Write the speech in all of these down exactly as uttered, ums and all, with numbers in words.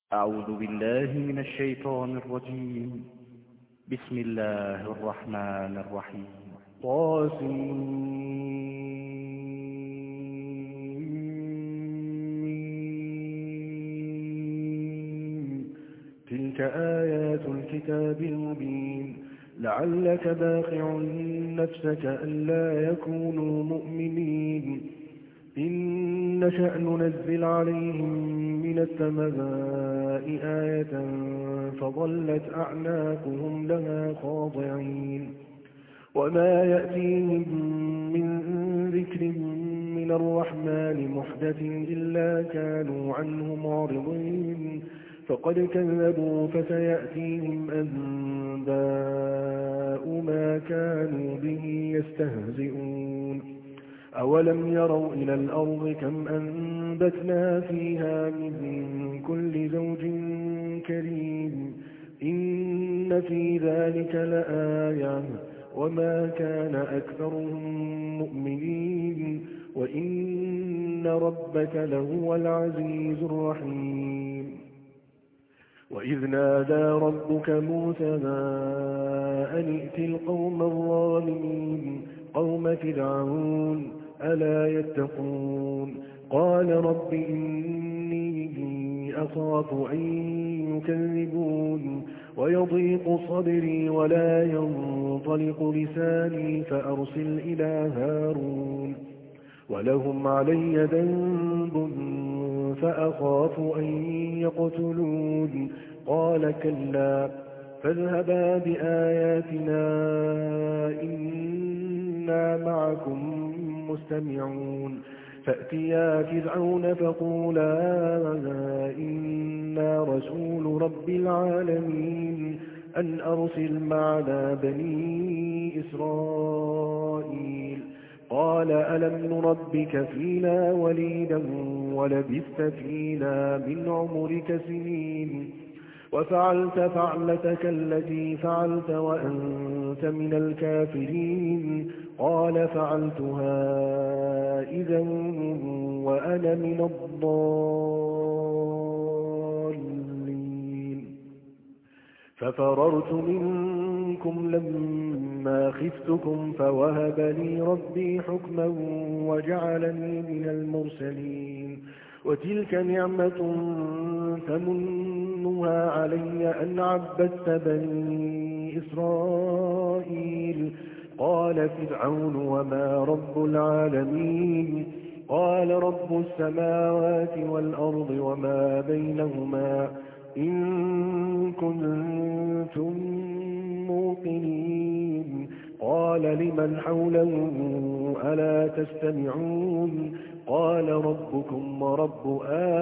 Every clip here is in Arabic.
أعوذ بالله من الشيطان الرجيم. بسم الله الرحمن الرحيم. طاسين. تلك آيات الكتاب المبين. لعلك باخع نفسك ألا يكونوا مؤمنين إن نشأ ننزل عليهم من السماء آية فظلت أعناقهم لها خاضعين وما يأتيهم من ذكر من الرحمن محدث إلا كانوا عنه معرضين فقد كذبوا فسيأتيهم أنباء ما كانوا به يستهزئون أولم يروا إلى الأرض كم أنبتنا فيها من كل زوج كريم إن في ذلك لآية وما كان أكثرهم مؤمنين وإن ربك لهو العزيز الرحيم وإذ نادى ربك موسى أن ائت القوم الظالمين قوم فرعون ألا يتقون قال رب إني أخاف أن يكذبون ويضيق صدري ولا ينطلق لساني فأرسل إلى هارون ولهم علي ذنب فأخاف أن يقتلون قال كلا فاذهبا بآياتنا إنا معكم مستمعون فأتيا فرعون فقولا إنا رسول رب العالمين أن أرسل معنا بني إسرائيل قال ألم نربك فينا وليدا ولبثت فينا من عمرك سنين وفعلت فعلتك التي فعلت وأنت من الكافرين قال فعلتها إذا وأنا من الضالين ففررت منكم لما خفتكم فوهب لي ربي حكما وجعلني من المرسلين وتلك نعمة تمنها علي أن عبدت بني إسرائيل قال فرعون وما رب العالمين قال رب السماوات والأرض وما بينهما إن كنتم موقنين قال لمن حوله ألا تستمعون قال ربكم ورب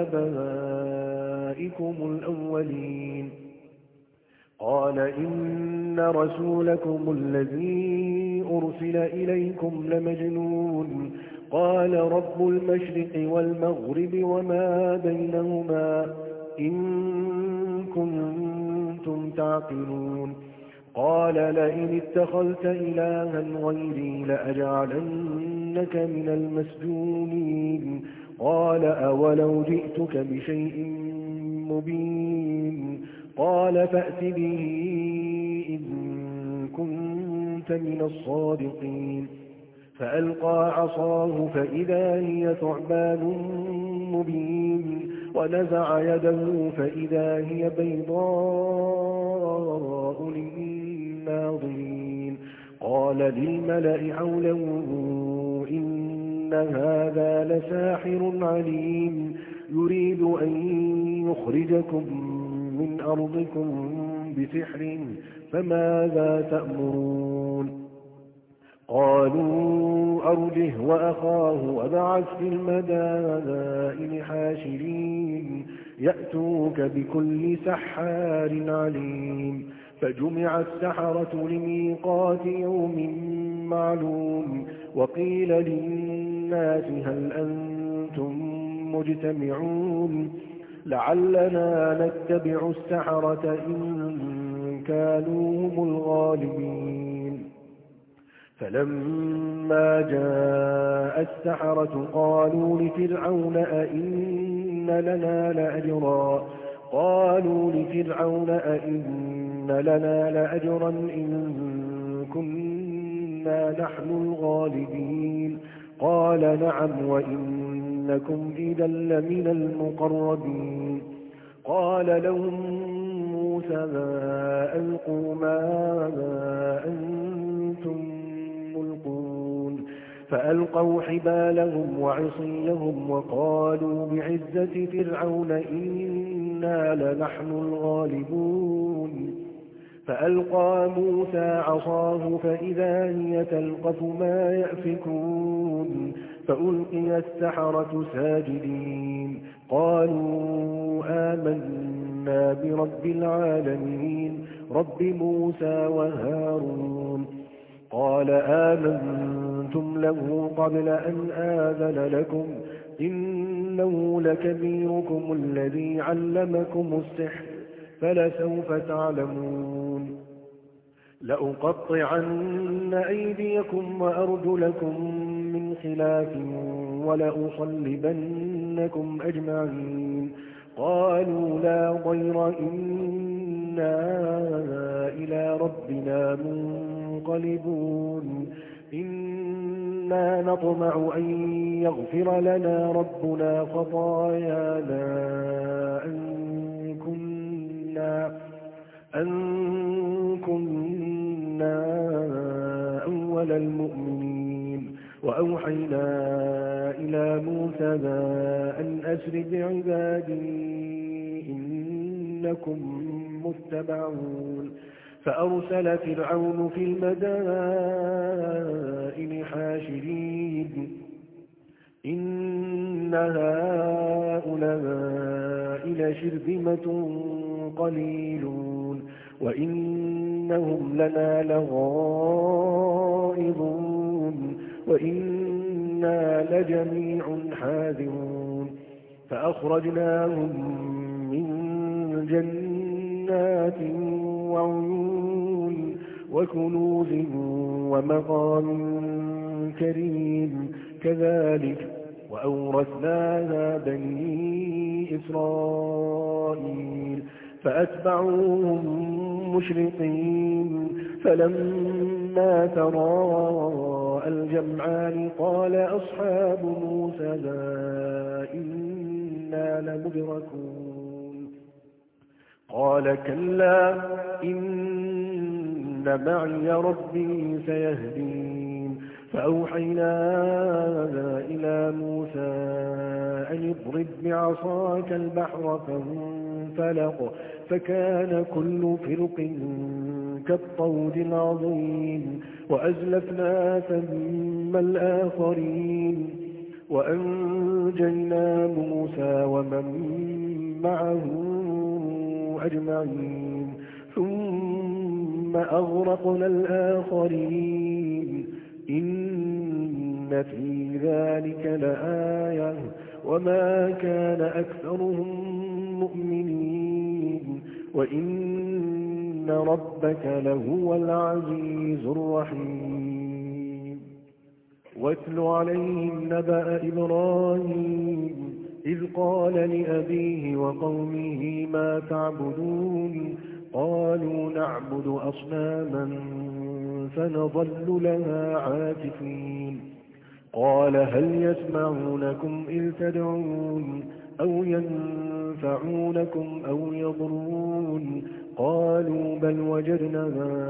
آبائكم الأولين قال إن رسولكم الذي أرسل إليكم لمجنون قال رب المشرق والمغرب وما بينهما إن كنتم تعقلون قال لئن اتخذت إلها غيري لأجعلنك من المسجونين قال أولو جئتك بشيء مبين قال فأت به إن كنت من الصادقين فألقى عصاه فإذا هي ثعبان مبين ونزع يده فإذا هي بيضاء للناظرين قال للملأ حوله إن هذا لساحر عليم يريد أن يخرجكم من أرضكم بسحر فماذا تأمرون قالوا أرجه وأخاه وابعث في المدائن حاشرين يأتوك بكل سحار عليم فجمع السحرة لميقات يوم معلوم وقيل للناس هل أنتم مجتمعون لعلنا نتبع السحرة إن كانوا هم الغالبين فلما جاء السحرة قالوا لفرعون أئن لنا لأجرا قالوا لفرعون أئن لنا لأجرا إن كنا نحن الغالبين قال نعم وإنكم إذا لمن المقربين قال لهم موسى ما ألقوا ما أنتم ملقون فألقوا حبالهم وعصيهم وقالوا بعزة فرعون إنا لنحن الغالبون فألقى موسى عصاه فإذا هي تلقف ما يأفكون فألقي السحرة ساجدين قالوا آمنا برب العالمين رب موسى وهارون قال آمنتم له قبل أن آذن لكم إنه لكبيركم الذي علمكم السحر فلسوف تعلمون لأقطعن أيديكم وأرجلكم من خلاف ولأصلبنكم أجمعين قالوا لا ضير إنا إلى ربنا منقلبون إنا نطمع أن يغفر لنا ربنا خطايانا أن كنا أن كنا أول المؤمنين وأوحينا إلى موسى أن أسر بعبادي إنكم متبعون فأرسل فرعون في المدائن حاشرين إن هؤلاء لشرذمة قليلون وإنهم لنا لغائظون وإنا لجميع حاذرون فأخرجناهم من جنات وعيون وكنوز ومقام كريم كذلك وأورثناها بني إسرائيل فأتبعوهم مشرقين فلما تراءى الجمعان قال أصحاب موسى إنا لمدركون قال كلا إن معي ربي سيهدين فأوحينا إلى موسى أن اضرب بعصاك البحر فانفلق فكان كل فرق كالطود العظيم وأزلفنا ثم الآخرين وأنجينا موسى ومن معه أجمعين ثم أغرقنا الآخرين إن في ذلك لآية وما كان أكثرهم مؤمنين وإن ربك لهو العزيز الرحيم واتل عليهم نبأ إبراهيم إذ قال لأبيه وقومه ما تعبدون قالوا نعبد أصناما فنظل لها عاكفين قال هل يسمعونكم إذ تدعون أو ينفعونكم أو يضرون قالوا بل وجدنا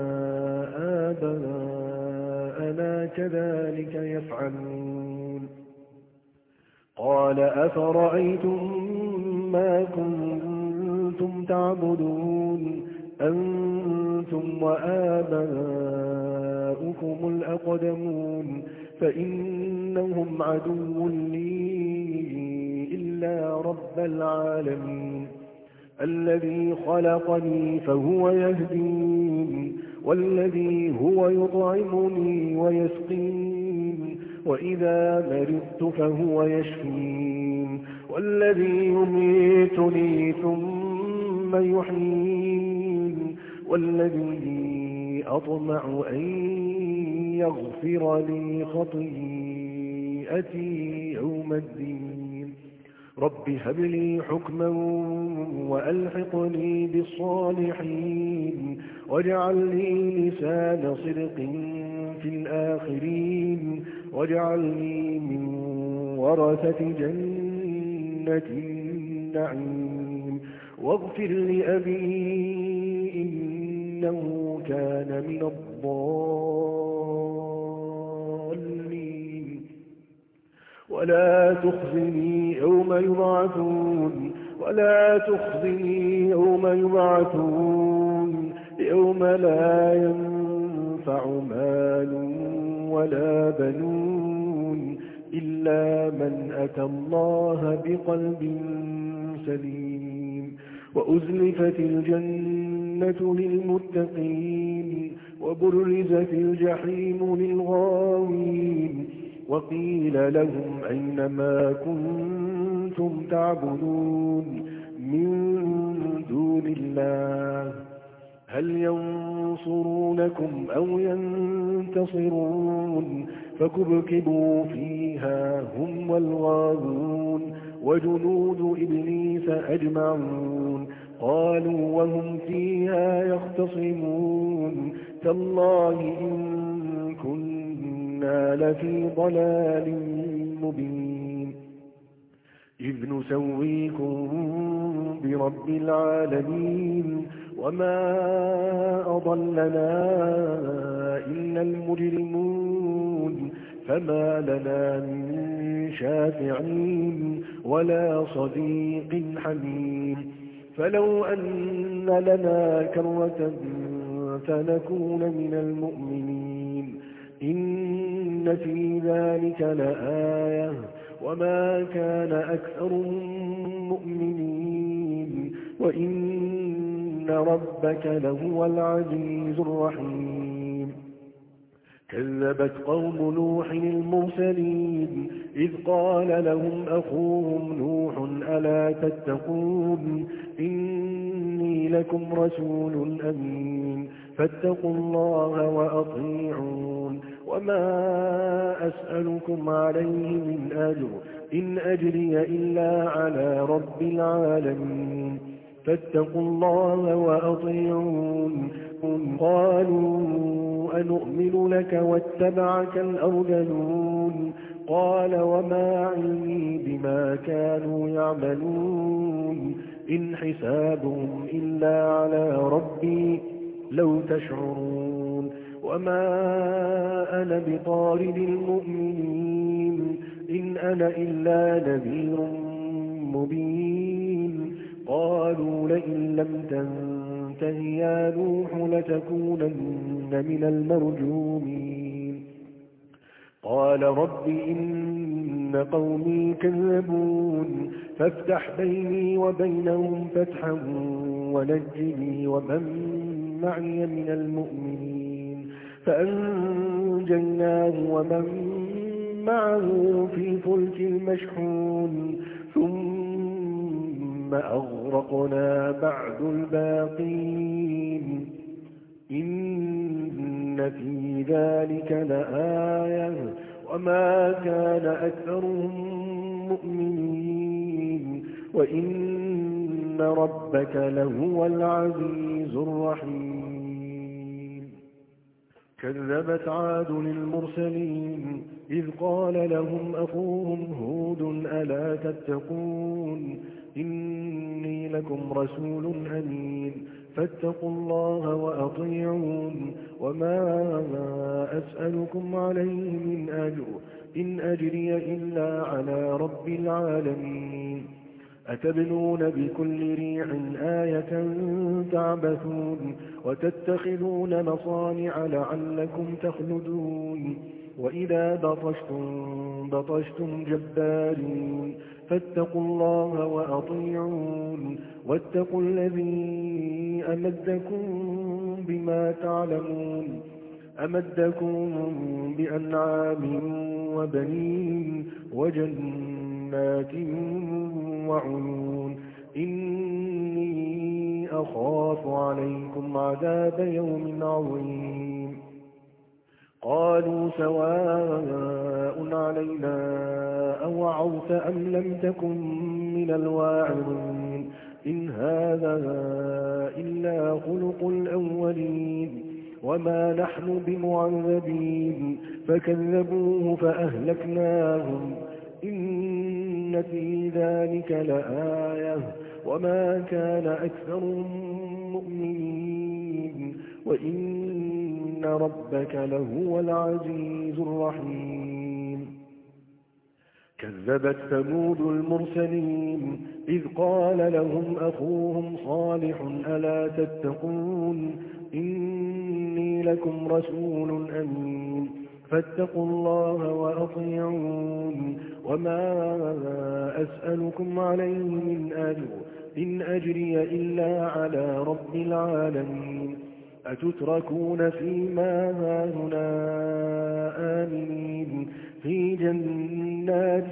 آباءنا كذلك يفعلون قال أفرأيتم ما كنتم تعبدون أنتم وآباؤكم الأقدمون فإنهم عدو لي إلا رب العالمين الذي خلقني فهو يهدين والذي هو يطعمني ويسقين وإذا مرضت فهو يشفين والذي يميتني ثم يحيين والذي أطمع أن يغفر لي خطيئتي يوم الدين رب هب لي حكما وألحقني بالصالحين واجعل لي لسان صدق في الآخرين واجعلني من ورثة جنة النعيم واغفر لأبي إنه كان من الضالين ولا تخزني يوم يبعثون ولا تخزني يوم يبعثون يوم لا ينفع مال ولا بنون إلا من أتى الله بقلب سليم وأزلفت الجنة للمتقين وبرزت الجحيم للغاوين وقيل لهم أين ما كنتم تعبدون من دون الله هل ينصرونكم أو ينتصرون فكبكبوا فيها هم والغاوون وجنود إبليس أجمعون قالوا وهم فيها يختصمون تالله إن كنا لفي ضلال مبين إذ نسويكم برب العالمين وما أضلنا إلا المجرمون فما لنا من شافعين ولا صديق حميم فلو أن لنا كرة فنكون من المؤمنين إن في ذلك لآية وما كان أكثرهم مؤمنين وإن ربك لهو العزيز الرحيم كذبت قوم نوح المرسلين إذ قال لهم أخوهم نوح ألا تتقون إني لكم رسول أمين فاتقوا الله وأطيعون وما أسألكم عليه من أجر إن أجري إلا على رب العالمين فاتقوا الله وأطيعون قالوا أنؤمن لك واتبعك الأرذلون قال وما علمي بما كانوا يعملون إن حسابهم إلا على ربي لو تشعرون وما أنا بطارد المؤمنين إن أنا إلا نذير مبين قالوا لئن لم تنته يا نوح لتكونن من المرجومين قال رب إن قومي كذبون فافتح بيني وبينهم فتحا ونجني ومن معي من المؤمنين فأنجيناه ومن معه في فلك المشحون ثم أغرقنا بعد الباقين إن في ذلك لآية وما كان أكثرهم مؤمنين وإن ربك لهو العزيز الرحيم كذبت عاد للمرسلين إذ قال لهم أخوهم هود ألا تتقون إني لكم رسول أمين فاتقوا الله وأطيعون وما أسألكم عليه من أجر إن أجري إلا على رب العالمين أتبنون بكل ريع آية تعبثون وتتخذون مصانع لعلكم تخلدون وإذا بطشتم بطشتم جبارين فاتقوا الله وأطيعون واتقوا الذي أمدكم بما تعلمون أمدكم بأنعام وبنين وجنات وعيون إني أخاف عليكم عذاب يوم عظيم قالوا سواء علينا أوعظت أم لم تكن من الواعظين إن هذا إلا خلق الأولين وما نحن بمعذبين فكذبوه فأهلكناهم إن في ذلك لآية وما كان أكثرهم مؤمنين وإن ربك لهو العزيز الرحيم كذبت ثمود المرسلين إذ قال لهم أخوهم صالح ألا تتقون إني لكم رسول أمين فاتقوا الله وأطيعون وما أسألكم عليه من أجر إن أجري إلا على رب العالمين أتتركون فيما هاهنا آمنين في جنات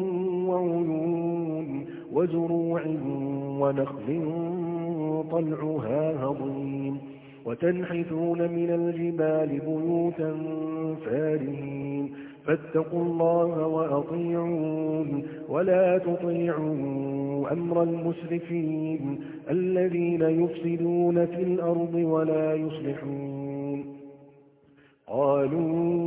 وعيون وزروع ونخل طلعها هضيم وتنحتون من الجبال بيوتا فارهين فاتقوا الله وأطيعون ولا تطيعوا أمر المسرفين الذين يفسدون في الأرض ولا يصلحون قالوا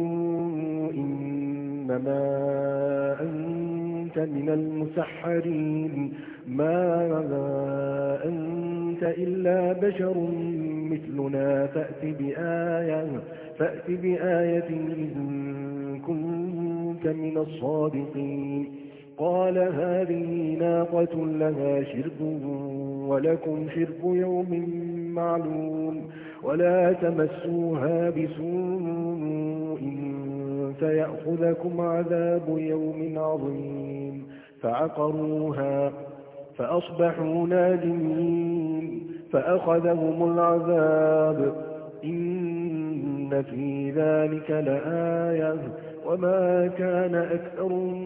إنما أنت من المسحرين ما أنت إلا بشر مثلنا فأت بآية فأت بآية إن كنت من الصادقين قال هذه ناقة لها شرب ولكم شرب يوم معلوم ولا تمسوها بسوء فيأخذكم عذاب يوم عظيم فعقروها فأصبحوا نادمين فأخذهم العذاب إن في ذلك لآية وما كان أكثر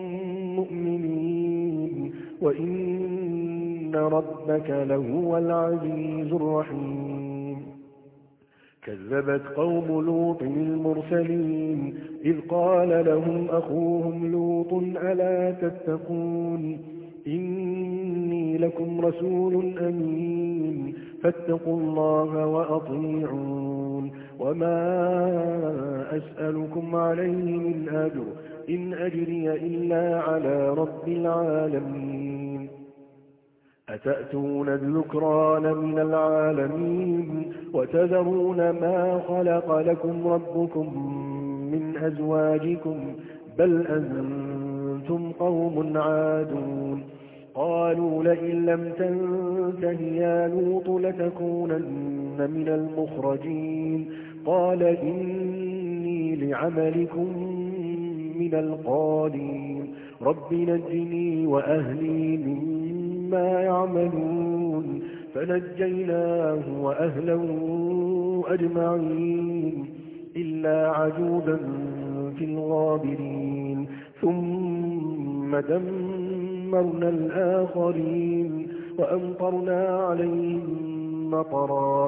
مؤمنين وإن ربك لهو العزيز الرحيم كذبت قوم لوط المرسلين إذ قال لهم أخوهم لوط ألا تتقون إني لكم رسول أمين فاتقوا الله وأطيعون وما أسألكم عليه من أجر إن أجري إلا على رب العالمين أتأتون الذكران من العالمين وتذرون ما خلق لكم ربكم من أزواجكم بل أنتم قوم عادون قالوا لئن لم تنته يا لوط لتكونن من المخرجين قال إني لعملكم من القالين رب نجني وأهلي مما يعملون فنجيناه وأهله أجمعين إلا عجوزا في الغابرين ثم دمرنا الآخرين وأمطرنا عليهم مطرا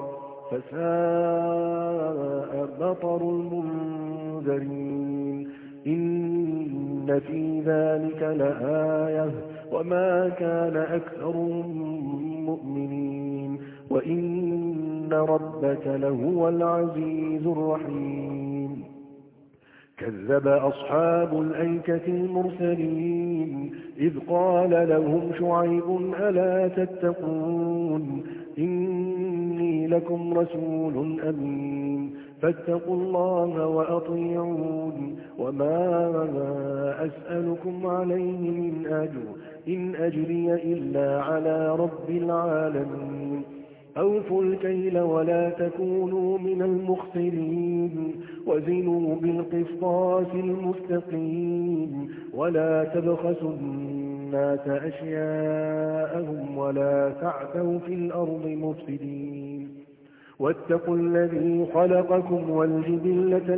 فساء مطر المنذرين إن في ذلك لآية وما كان أكثرهم مؤمنين وإن ربك لهو العزيز الرحيم كذب أصحاب الأيكة المرسلين إذ قال لهم شعيب ألا تتقون إني لكم رسول أمين فاتقوا الله وأطيعون وما أسألكم عليه من أجر إن أجري إلا على رب العالمين أوفوا الكيل ولا تكونوا من المخسرين وزنوا بالقسطاس المستقيم ولا تبخسوا الناس أشياءهم ولا تعثوا في الأرض مفسدين واتقوا الذي خلقكم والجبلة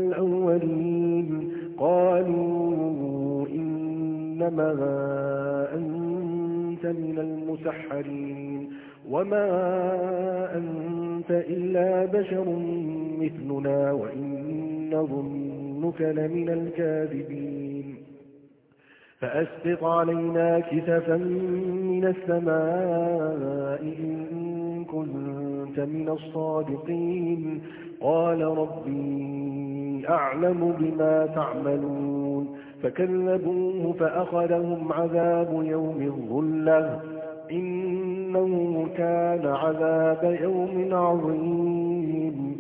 الأولين قالوا إنما أنتم كنت من المسحرين وما أنت إلا بشر مثلنا وإن نظنك لمن الكاذبين فأسقط علينا كسفا من السماء إن كنت من الصادقين قال ربي أعلم بما تعملون فكذبوه فأخذهم عذاب يوم الظلة إنه كان عذاب يوم عظيم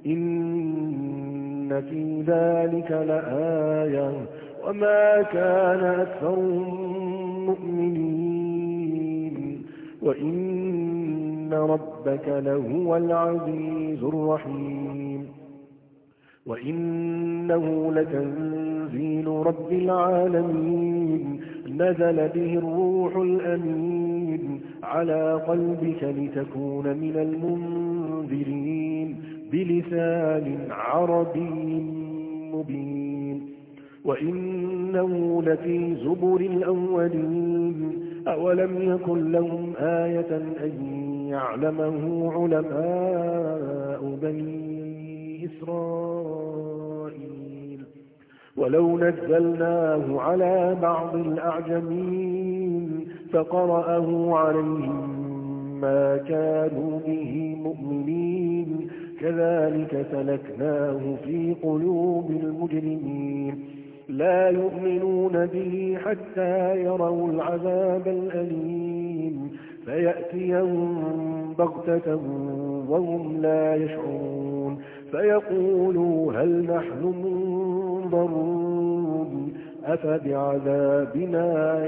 إن في ذلك لآية وما كان أكثرهم مؤمنين وإن ربك لهو العزيز الرحيم وإنه لتنزيل رب العالمين نزل به الروح الأمين على قلبك لتكون من المنذرين بلسان عربي مبين وإنه لفي زبر الأولين أولم يكن لهم آية أن يعلمه علماء بني إسرائيل ولو نزلناه على بعض الأعجمين فقرأه عليهم ما كانوا به مؤمنين كذلك سلكناه في قلوب المجرمين لا يؤمنون به حتى يروا العذاب الأليم فيأتيهم بغتة وهم لا يشعرون فيقولوا هل نحن منظرون أفبعذابنا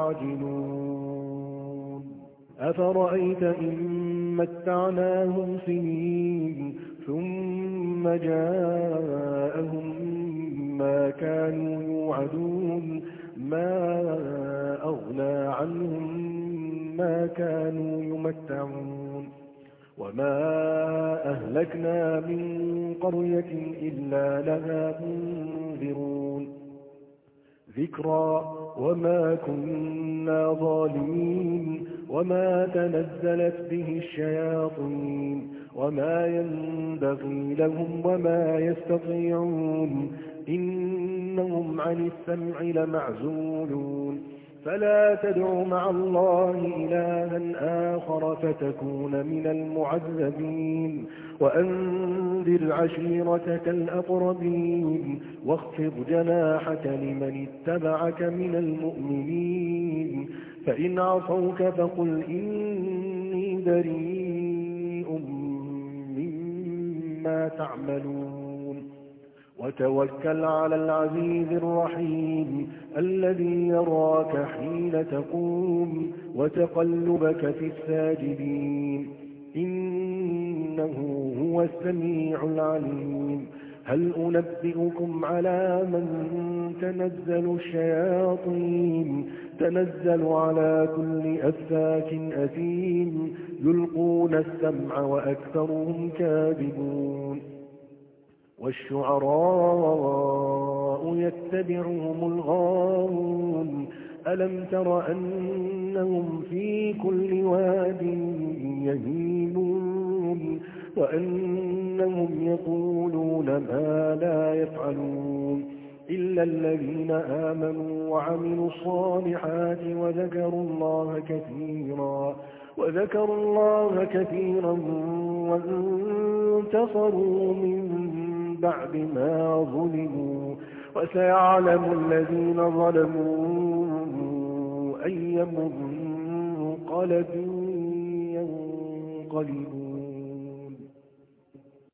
يستعجلون أفرأيت إن متعناهم سنين ثم جاءهم ما كانوا يوعدون ما أغنى عنهم ما كانوا يمتعون وما أهلكنا من قرية إلا لها منذرون ذكرى وما كنا ظالمين وما تنزلت به الشياطين وما ينبغي لهم وما يستطيعون إنهم عن السمع لمعزولون فلا تدع مع الله إلها آخر فتكون من المعذبين وأنذر عشيرتك الأقربين واخفض جناحك لمن اتبعك من المؤمنين فإن عصوك فقل إني بريء مما تعملون وتوكل على العزيز الرحيم الذي يراك حين تقوم وتقلبك في الساجدين إنه هو السميع العليم هل أنبئكم على من تنزل الشياطين تنزل على كل أفاك أثيم يلقون السمع وأكثرهم كاذبون والشعراء يتبعهم الغاوون ألم تر أنهم في كل واد يهيمون وأنهم يقولون ما لا يفعلون إلا الذين آمنوا وعملوا الصالحات وذكروا الله كثيرا وذكروا الله كثيرا وانتصروا من بعد ما ظلموا وسيعلم الذين ظلموا أي منقلب ينقلبون